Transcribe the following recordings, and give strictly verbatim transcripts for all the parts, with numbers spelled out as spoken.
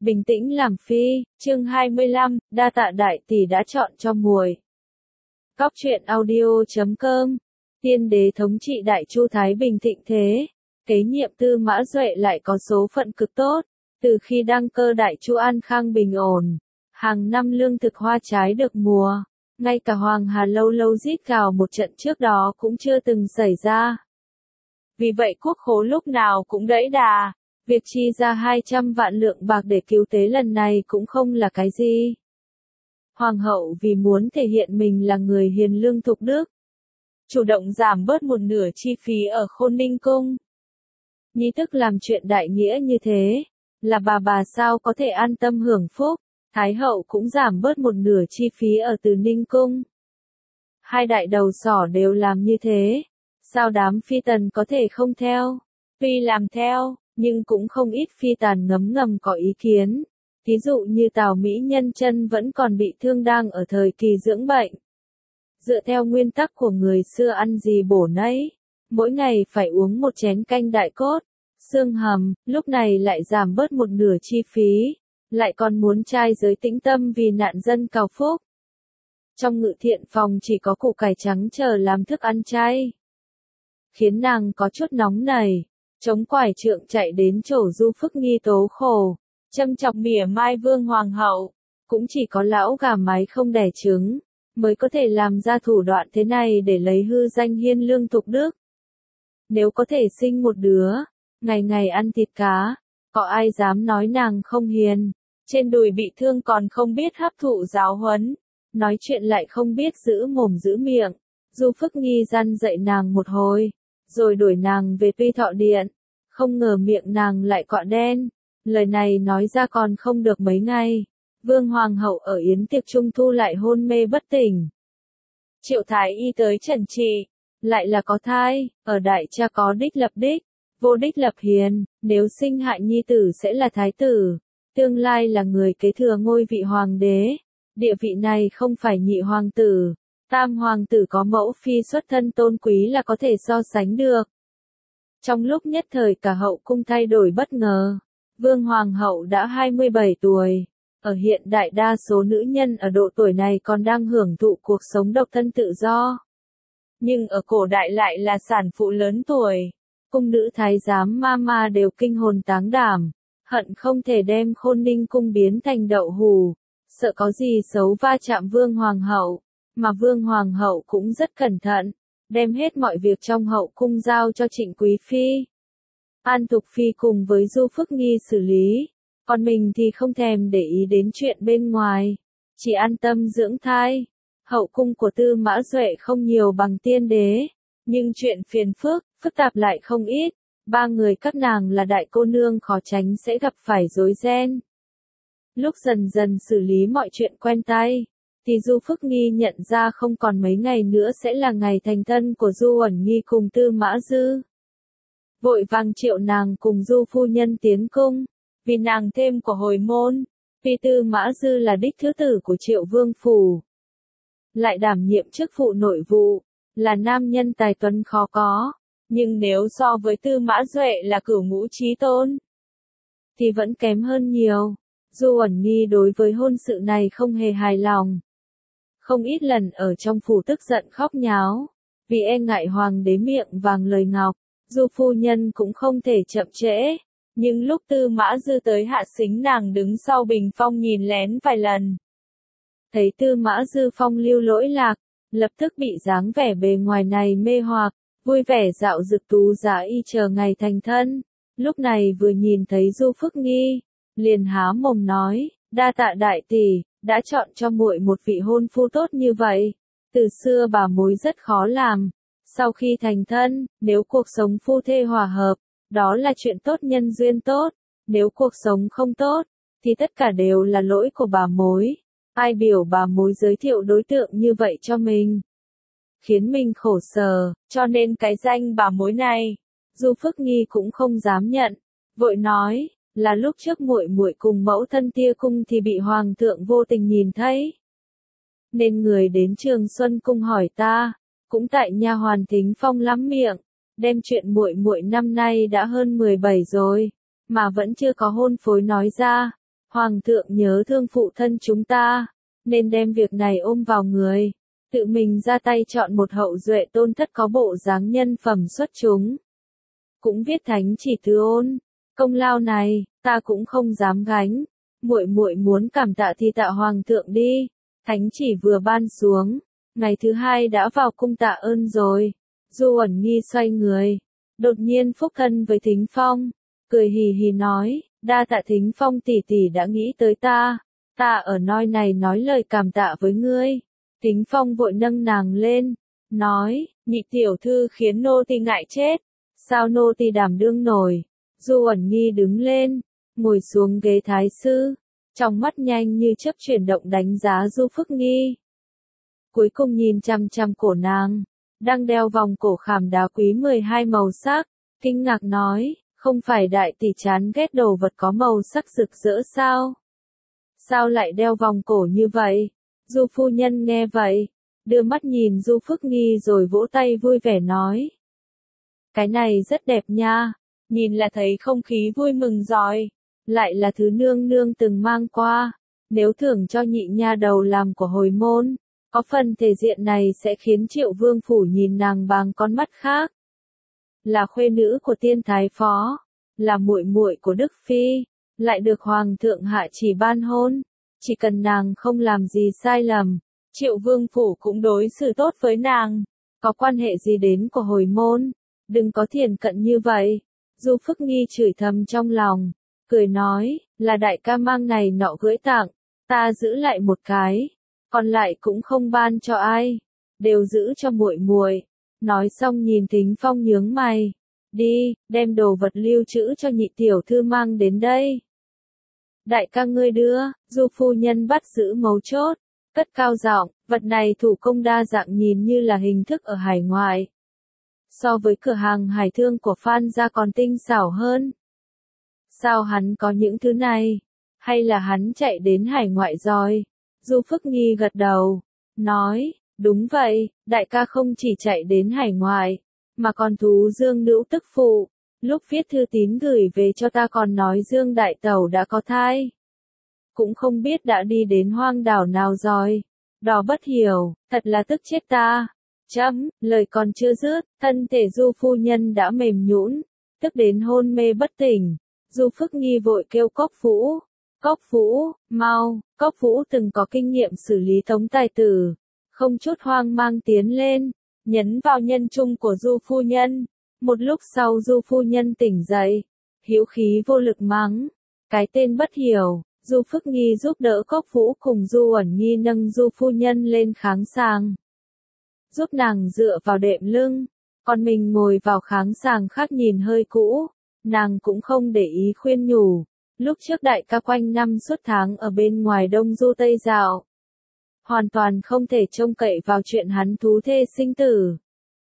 Bình tĩnh làm phi, chương hai mươi lăm, đa tạ đại tỷ đã chọn cho muội. Cóc truyện audio chấm com, tiên đế thống trị Đại Chu Thái Bình thịnh thế, kế nhiệm Tư Mã Duệ lại có số phận cực tốt, từ khi đăng cơ Đại Chu an khang bình ổn, hàng năm lương thực hoa trái được mùa, ngay cả Hoàng Hà lâu lâu rít gào một trận trước đó cũng chưa từng xảy ra. Vì vậy quốc khố lúc nào cũng đẫy đà. Việc chi ra hai trăm vạn lượng bạc để cứu tế lần này cũng không là cái gì. Hoàng hậu vì muốn thể hiện mình là người hiền lương thục đức, chủ động giảm bớt một nửa chi phí ở Khôn Ninh Cung. Nhi tức làm chuyện đại nghĩa như thế, là bà bà sao có thể an tâm hưởng phúc, Thái hậu cũng giảm bớt một nửa chi phí ở Từ Ninh Cung. Hai đại đầu sỏ đều làm như thế, sao đám phi tần có thể không theo? Tuy làm theo, nhưng cũng không ít phi tàn ngấm ngầm có ý kiến. Ví dụ như Tào Mỹ Nhân chân vẫn còn bị thương đang ở thời kỳ dưỡng bệnh. Dựa theo nguyên tắc của người xưa ăn gì bổ nấy, mỗi ngày phải uống một chén canh đại cốt, xương hầm, lúc này lại giảm bớt một nửa chi phí, lại còn muốn trai giới tĩnh tâm vì nạn dân cầu phúc. Trong ngự thiện phòng chỉ có củ cải trắng chờ làm thức ăn chay, khiến nàng có chút nóng nảy. Chống quải trượng chạy đến chỗ Du Phức Nghi tố khổ, châm chọc mỉa mai Vương Hoàng hậu, cũng chỉ có lão gà mái không đẻ trứng, mới có thể làm ra thủ đoạn thế này để lấy hư danh hiên lương thục đức. Nếu có thể sinh một đứa, ngày ngày ăn thịt cá, có ai dám nói nàng không hiền, trên đùi bị thương còn không biết hấp thụ giáo huấn, nói chuyện lại không biết giữ mồm giữ miệng. Du Phức Nghi răn dạy nàng một hồi, rồi đuổi nàng về Tuy Thọ Điện, không ngờ miệng nàng lại quạ đen, lời này nói ra còn không được mấy ngày, Vương Hoàng hậu ở yến tiệc trung thu lại hôn mê bất tỉnh. Triệu Thái Y tới trần trị, lại là có thai, ở đại cha có đích lập đích, vô đích lập hiền, nếu sinh hạ nhi tử sẽ là thái tử, tương lai là người kế thừa ngôi vị hoàng đế, địa vị này không phải nhị hoàng tử. Tam hoàng tử có mẫu phi xuất thân tôn quý là có thể so sánh được. Trong lúc nhất thời cả hậu cung thay đổi bất ngờ, Vương Hoàng hậu đã hai mươi bảy tuổi, ở hiện đại đa số nữ nhân ở độ tuổi này còn đang hưởng thụ cuộc sống độc thân tự do. Nhưng ở cổ đại lại là sản phụ lớn tuổi, cung nữ thái giám ma ma đều kinh hồn táng đảm, hận không thể đem Khôn Ninh Cung biến thành đậu hù, sợ có gì xấu va chạm Vương Hoàng hậu. Mà Vương Hoàng hậu cũng rất cẩn thận, đem hết mọi việc trong hậu cung giao cho Trịnh Quý Phi. An Thục Phi cùng với Du Phức Nghi xử lý, còn mình thì không thèm để ý đến chuyện bên ngoài, chỉ an tâm dưỡng thai. Hậu cung của Tư Mã Duệ không nhiều bằng tiên đế, nhưng chuyện phiền phức, phức tạp lại không ít, ba người các nàng là đại cô nương khó tránh sẽ gặp phải rối ren. Lúc dần dần xử lý mọi chuyện quen tay, thì Du Phức Nghi nhận ra không còn mấy ngày nữa sẽ là ngày thành thân của Du Uẩn Nghi cùng Tư Mã Dư. Vội vàng triệu nàng cùng Du phu nhân tiến cung, vì nàng thêm của hồi môn, vì Tư Mã Dư là đích thứ tử của Triệu Vương phủ, lại đảm nhiệm chức vụ nội vụ, là nam nhân tài tuấn khó có, nhưng nếu so với Tư Mã Duệ là cửu ngũ chí tôn, thì vẫn kém hơn nhiều. Du Uẩn Nghi đối với hôn sự này không hề hài lòng. Không ít lần ở trong phủ tức giận khóc nháo, vì e ngại hoàng đế miệng vàng lời ngọc, Du phu nhân cũng không thể chậm trễ, nhưng lúc Tư Mã Dư tới hạ xính nàng đứng sau bình phong nhìn lén vài lần. Thấy Tư Mã Dư phong lưu lỗi lạc, lập tức bị dáng vẻ bề ngoài này mê hoặc, vui vẻ dạo dực tú giá y chờ ngày thành thân, lúc này vừa nhìn thấy Du Phức Nghi, liền há mồm nói, đa tạ đại tỷ, đã chọn cho muội một vị hôn phu tốt như vậy. Từ xưa bà mối rất khó làm, sau khi thành thân, nếu cuộc sống phu thê hòa hợp, đó là chuyện tốt nhân duyên tốt, nếu cuộc sống không tốt, thì tất cả đều là lỗi của bà mối. Ai biểu bà mối giới thiệu đối tượng như vậy cho mình, khiến mình khổ sở, cho nên cái danh bà mối này, Du Phức Nghi cũng không dám nhận, vội nói, là lúc trước muội muội cùng mẫu thân tia cung thì bị hoàng thượng vô tình nhìn thấy, nên người đến Trường Xuân cung hỏi ta, cũng tại nha hoàn Thính Phong lắm miệng, đem chuyện muội muội năm nay đã hơn mười bảy rồi, mà vẫn chưa có hôn phối nói ra. Hoàng thượng nhớ thương phụ thân chúng ta, nên đem việc này ôm vào người, tự mình ra tay chọn một hậu duệ tôn thất có bộ dáng nhân phẩm xuất chúng. Cũng viết thánh chỉ thư ôn, công lao này, ta cũng không dám gánh, muội muội muốn cảm tạ thì tạ hoàng thượng đi. Thánh chỉ vừa ban xuống, ngày thứ hai đã vào cung tạ ơn rồi. Du Uẩn Nghi xoay người, đột nhiên phúc thân với Thính Phong, cười hì hì nói, đa tạ Thính Phong tỷ tỷ đã nghĩ tới ta, ta ở nơi này nói lời cảm tạ với ngươi. Thính Phong vội nâng nàng lên, nói, nhị tiểu thư khiến nô tỳ ngại chết, sao nô tỳ đảm đương nổi. Du Uẩn Nghi đứng lên, ngồi xuống ghế thái sư, trong mắt nhanh như chớp chuyển động đánh giá Du Phước Nghi. Cuối cùng nhìn chăm chăm cổ nàng, đang đeo vòng cổ khảm đá quý mười hai màu sắc, kinh ngạc nói, không phải đại tỷ chán ghét đồ vật có màu sắc rực rỡ sao? Sao lại đeo vòng cổ như vậy? Du phu nhân nghe vậy, đưa mắt nhìn Du Phước Nghi rồi vỗ tay vui vẻ nói. Cái này rất đẹp nha, nhìn là thấy không khí vui mừng rồi, lại là thứ nương nương từng mang qua, nếu thưởng cho nhị nha đầu làm của hồi môn, có phần thể diện này sẽ khiến Triệu Vương phủ nhìn nàng bằng con mắt khác. Là khuê nữ của tiên thái phó, là muội muội của Đức Phi, lại được Hoàng thượng hạ chỉ ban hôn, chỉ cần nàng không làm gì sai lầm, Triệu Vương phủ cũng đối xử tốt với nàng, có quan hệ gì đến của hồi môn, đừng có thiển cận như vậy. Du Phước Nghi chửi thầm trong lòng, cười nói, là đại ca mang này nọ gửi tặng, ta giữ lại một cái, còn lại cũng không ban cho ai, đều giữ cho muội muội. Nói xong nhìn Thính Phong nhướng mày, đi, đem đồ vật lưu trữ cho nhị tiểu thư mang đến đây. Đại ca ngươi đưa, Du phu nhân bắt giữ mấu chốt, cất cao giọng, vật này thủ công đa dạng nhìn như là hình thức ở hải ngoại. So với cửa hàng hải thương của Phan gia còn tinh xảo hơn. Sao hắn có những thứ này? Hay là hắn chạy đến hải ngoại rồi? Du Phước Nghi gật đầu, nói, đúng vậy, đại ca không chỉ chạy đến hải ngoại, mà còn thú Dương Nữ tức phụ. Lúc viết thư tín gửi về cho ta còn nói Dương Đại Tẩu đã có thai. Cũng không biết đã đi đến hoang đảo nào rồi. Đỏ bất hiểu, thật là tức chết ta. Chấm, lời còn chưa dứt, thân thể Du phu nhân đã mềm nhũn, tức đến hôn mê bất tỉnh. Du Phước Nghi vội kêu Cốc Vũ. Cốc Vũ, mau, Cốc Vũ từng có kinh nghiệm xử lý tống tài tử, không chút hoang mang tiến lên, nhấn vào nhân trung của Du phu nhân. Một lúc sau Du phu nhân tỉnh dậy, hữu khí vô lực mắng, cái tên bất hiểu. Du Phước Nghi giúp đỡ Cốc Vũ cùng Du Uẩn Nghi nâng Du phu nhân lên kháng sàng, giúp nàng dựa vào đệm lưng, còn mình ngồi vào kháng sàng khác nhìn hơi cũ. Nàng cũng không để ý khuyên nhủ, lúc trước đại ca quanh năm suốt tháng ở bên ngoài Đông Du Tây dạo, hoàn toàn không thể trông cậy vào chuyện hắn thú thê sinh tử.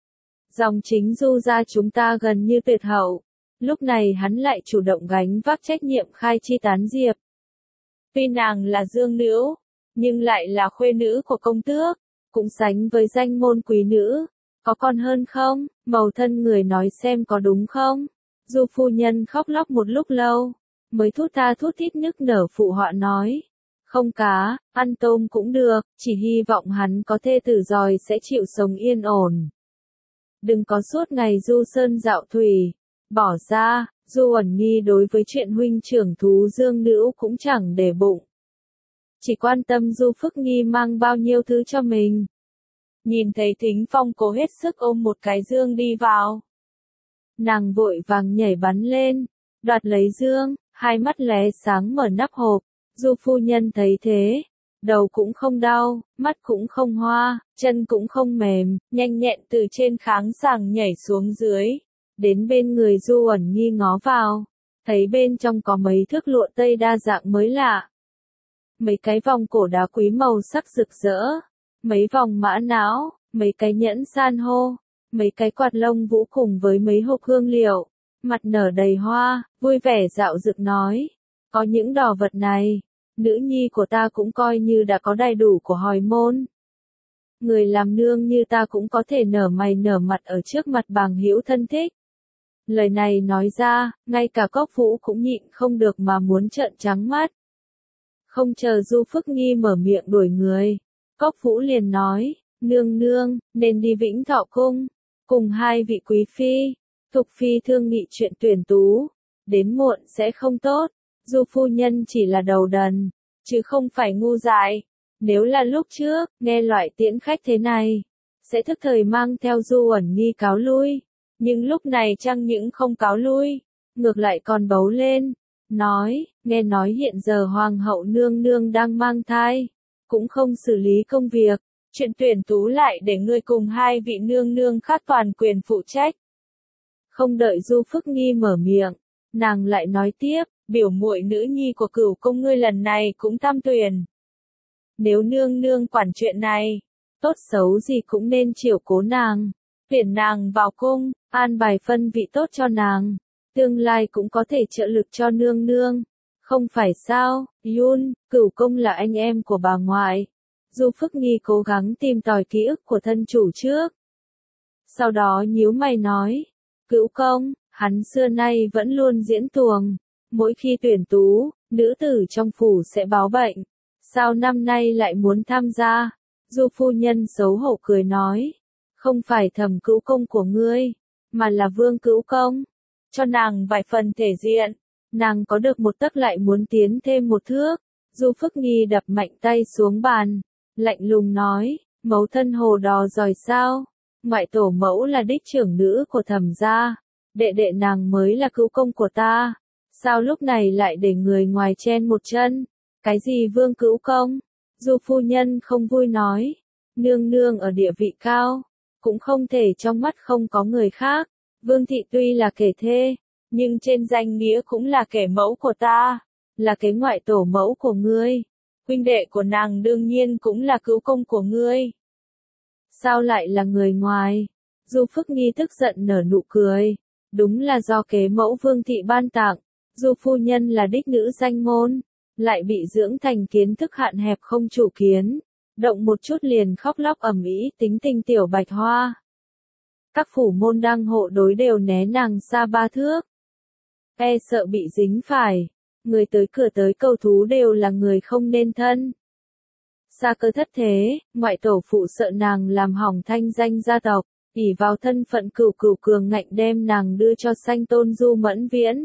Dòng chính Du gia chúng ta gần như tuyệt hậu, lúc này hắn lại chủ động gánh vác trách nhiệm khai chi tán diệp. Tuy nàng là dương nữ, nhưng lại là khuê nữ của công tước, cũng sánh với danh môn quý nữ, có còn hơn không? Mầu thân người nói xem có đúng không? Du phu nhân khóc lóc một lúc lâu, mới thút tha thút thít nức nở phụ họa nói. Không cá, ăn tôm cũng được, chỉ hy vọng hắn có thê tử rồi sẽ chịu sống yên ổn. Đừng có suốt ngày du sơn dạo thủy, bỏ ra, Du Uẩn Nghi đối với chuyện huynh trưởng thú Dương Nữ cũng chẳng để bụng. Chỉ quan tâm Du Phước Nghi mang bao nhiêu thứ cho mình. Nhìn thấy Thính Phong cố hết sức ôm một cái dương đi vào. Nàng vội vàng nhảy bắn lên, đoạt lấy dương, hai mắt lóe sáng mở nắp hộp. Du phu nhân thấy thế, đầu cũng không đau, mắt cũng không hoa, chân cũng không mềm, nhanh nhẹn từ trên kháng sàng nhảy xuống dưới, đến bên người Du Uẩn Nghi ngó vào, thấy bên trong có mấy thước lụa tây đa dạng mới lạ. Mấy cái vòng cổ đá quý màu sắc rực rỡ, mấy vòng mã não, mấy cái nhẫn san hô, mấy cái quạt lông vũ cùng với mấy hộp hương liệu, mặt nở đầy hoa, vui vẻ dạo dực nói, có những đồ vật này, nữ nhi của ta cũng coi như đã có đầy đủ của hồi môn. Người làm nương như ta cũng có thể nở mày nở mặt ở trước mặt bằng hữu thân thích. Lời này nói ra, ngay cả Cốc Vũ cũng nhịn không được mà muốn trợn trắng mắt. Không chờ Du Phước Nghi mở miệng đuổi người, Cốc Vũ liền nói, nương nương, nên đi Vĩnh Thọ Cung, cùng hai vị quý phi, Thục phi thương nghị chuyện tuyển tú, đến muộn sẽ không tốt, Du phu nhân chỉ là đầu đần, chứ không phải ngu dại, nếu là lúc trước, nghe loại tiễn khách thế này, sẽ thức thời mang theo Du Uẩn Nghi cáo lui, nhưng lúc này chẳng những không cáo lui, ngược lại còn bấu lên, nói, nghe nói hiện giờ Hoàng hậu nương nương đang mang thai, cũng không xử lý công việc, chuyện tuyển tú lại để ngươi cùng hai vị nương nương khác toàn quyền phụ trách. Không đợi Du Phước Nghi mở miệng, nàng lại nói tiếp, biểu muội nữ nhi của Cửu công ngươi lần này cũng tam tuyển. Nếu nương nương quản chuyện này, tốt xấu gì cũng nên chiều cố nàng, tuyển nàng vào cung, an bài phân vị tốt cho nàng, tương lai cũng có thể trợ lực cho nương nương. Không phải sao, Yun, Cửu công là anh em của bà ngoại. Du Phước Nghi cố gắng tìm tòi ký ức của thân chủ trước. Sau đó nhíu mày nói, Cửu công, hắn xưa nay vẫn luôn diễn tuồng, mỗi khi tuyển tú, nữ tử trong phủ sẽ báo bệnh. Sao năm nay lại muốn tham gia? Du phu nhân xấu hổ cười nói, không phải Thẩm Cửu công của ngươi, mà là Vương Cửu công. Cho nàng vài phần thể diện, nàng có được một tấc lại muốn tiến thêm một thước. Du Phước Nghi đập mạnh tay xuống bàn, lạnh lùng nói, mẫu thân hồ đò giỏi sao? Ngoại tổ mẫu là đích trưởng nữ của Thẩm gia, đệ đệ nàng mới là Cửu công của ta. Sao lúc này lại để người ngoài chen một chân? Cái gì Vương Cửu công? Du phu nhân không vui nói, nương nương ở địa vị cao, cũng không thể trong mắt không có người khác. Vương thị tuy là kẻ thê, nhưng trên danh nghĩa cũng là kẻ mẫu của ta, là cái ngoại tổ mẫu của ngươi. Huynh đệ của nàng đương nhiên cũng là Cửu công của ngươi. Sao lại là người ngoài? Du Phước Nghi tức giận nở nụ cười, đúng là do kế mẫu Vương thị ban tặng. Du phu nhân là đích nữ danh môn, lại bị dưỡng thành kiến thức hạn hẹp không chủ kiến, động một chút liền khóc lóc ầm ĩ, tính tình tiểu bạch hoa. Các phủ môn đang hộ đối đều né nàng xa ba thước, e sợ bị dính phải, người tới cửa tới cầu thú đều là người không nên thân. Xa cơ thất thế, ngoại tổ phụ sợ nàng làm hỏng thanh danh gia tộc, ỷ vào thân phận cửu cửu cường ngạnh đem nàng đưa cho sanh tôn Du Mẫn Viễn.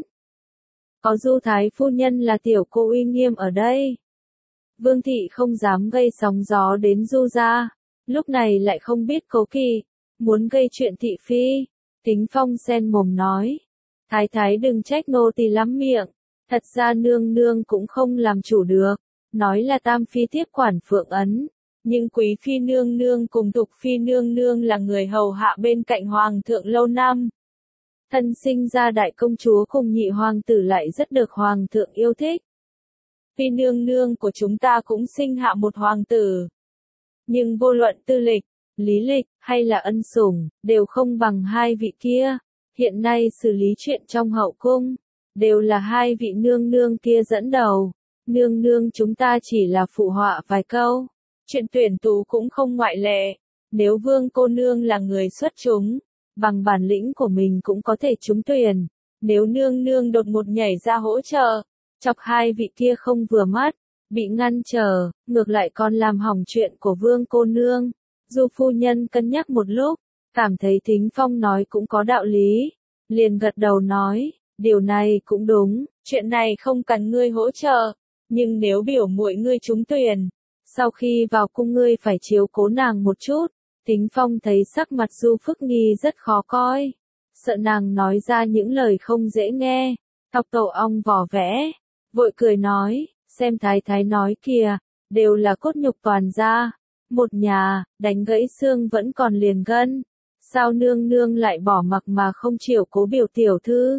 Có Du thái phu nhân là tiểu cô uy nghiêm ở đây, Vương thị không dám gây sóng gió đến Du gia, lúc này lại không biết cố kỵ, muốn gây chuyện thị phi. Kính Phong sen mồm nói, thái thái đừng trách nô tỳ lắm miệng, thật ra nương nương cũng không làm chủ được, nói là tam phi tiếp quản Phượng Ấn, nhưng quý phi nương nương cùng Thục phi nương nương là người hầu hạ bên cạnh hoàng thượng lâu năm. Thân sinh ra đại công chúa cùng nhị hoàng tử lại rất được hoàng thượng yêu thích. Phi nương nương của chúng ta cũng sinh hạ một hoàng tử. Nhưng vô luận tư lịch, lý lịch, hay là ân sủng, đều không bằng hai vị kia. Hiện nay xử lý chuyện trong hậu cung, đều là hai vị nương nương kia dẫn đầu. Nương nương chúng ta chỉ là phụ họa vài câu. Chuyện tuyển tú cũng không ngoại lệ. Nếu Vương cô nương là người xuất chúng, bằng bản lĩnh của mình cũng có thể trúng tuyển. Nếu nương nương đột ngột nhảy ra hỗ trợ, chọc hai vị kia không vừa mắt, bị ngăn trở, ngược lại còn làm hỏng chuyện của Vương cô nương. Du phu nhân cân nhắc một lúc, cảm thấy Thính Phong nói cũng có đạo lý, liền gật đầu nói, điều này cũng đúng, chuyện này không cần ngươi hỗ trợ, nhưng nếu biểu muội ngươi trúng tuyển, sau khi vào cung ngươi phải chiếu cố nàng một chút. Thính Phong thấy sắc mặt Du Phước Nghi rất khó coi, sợ nàng nói ra những lời không dễ nghe, tóc tổ ong vỏ vẽ, vội cười nói, xem thái thái nói kìa, đều là cốt nhục toàn gia, một nhà, đánh gãy xương vẫn còn liền gân, sao nương nương lại bỏ mặc mà không chịu cố biểu tiểu thư.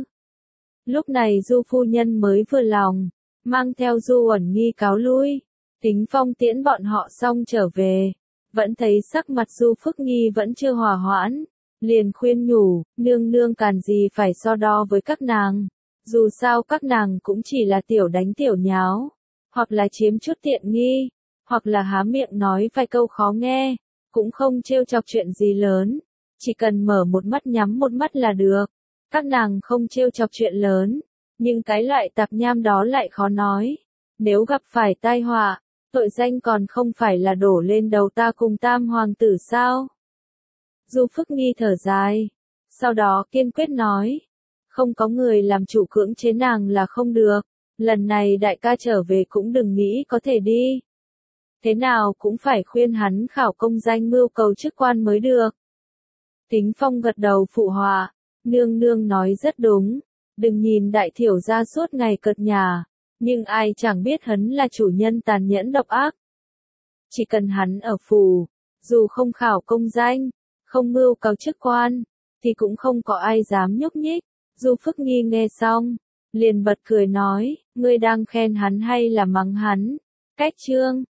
Lúc này Du phu nhân mới vừa lòng, mang theo Du Uẩn Nghi cáo lui, Thính Phong tiễn bọn họ xong trở về, vẫn thấy sắc mặt Du Phước Nghi vẫn chưa hòa hoãn, liền khuyên nhủ, nương nương càn gì phải so đo với các nàng, dù sao các nàng cũng chỉ là tiểu đánh tiểu nháo, hoặc là chiếm chút tiện nghi, hoặc là há miệng nói vài câu khó nghe, cũng không trêu chọc chuyện gì lớn, chỉ cần mở một mắt nhắm một mắt là được. Các nàng không trêu chọc chuyện lớn, nhưng cái loại tạp nham đó lại khó nói. Nếu gặp phải tai họa, tội danh còn không phải là đổ lên đầu ta cùng tam hoàng tử sao? Du Phước Nghi thở dài. Sau đó kiên quyết nói. Không có người làm chủ cưỡng chế nàng là không được. Lần này đại ca trở về cũng đừng nghĩ có thể đi. Thế nào cũng phải khuyên hắn khảo công danh mưu cầu chức quan mới được. Tính Phong gật đầu phụ họa. Nương nương nói rất đúng. Đừng nhìn đại thiểu gia suốt ngày cợt nhả. Nhưng ai chẳng biết hắn là chủ nhân tàn nhẫn độc ác. Chỉ cần hắn ở phủ, dù không khảo công danh, không mưu cầu chức quan, thì cũng không có ai dám nhúc nhích. Du Phước Nghi nghe xong, liền bật cười nói, ngươi đang khen hắn hay là mắng hắn? Cách chương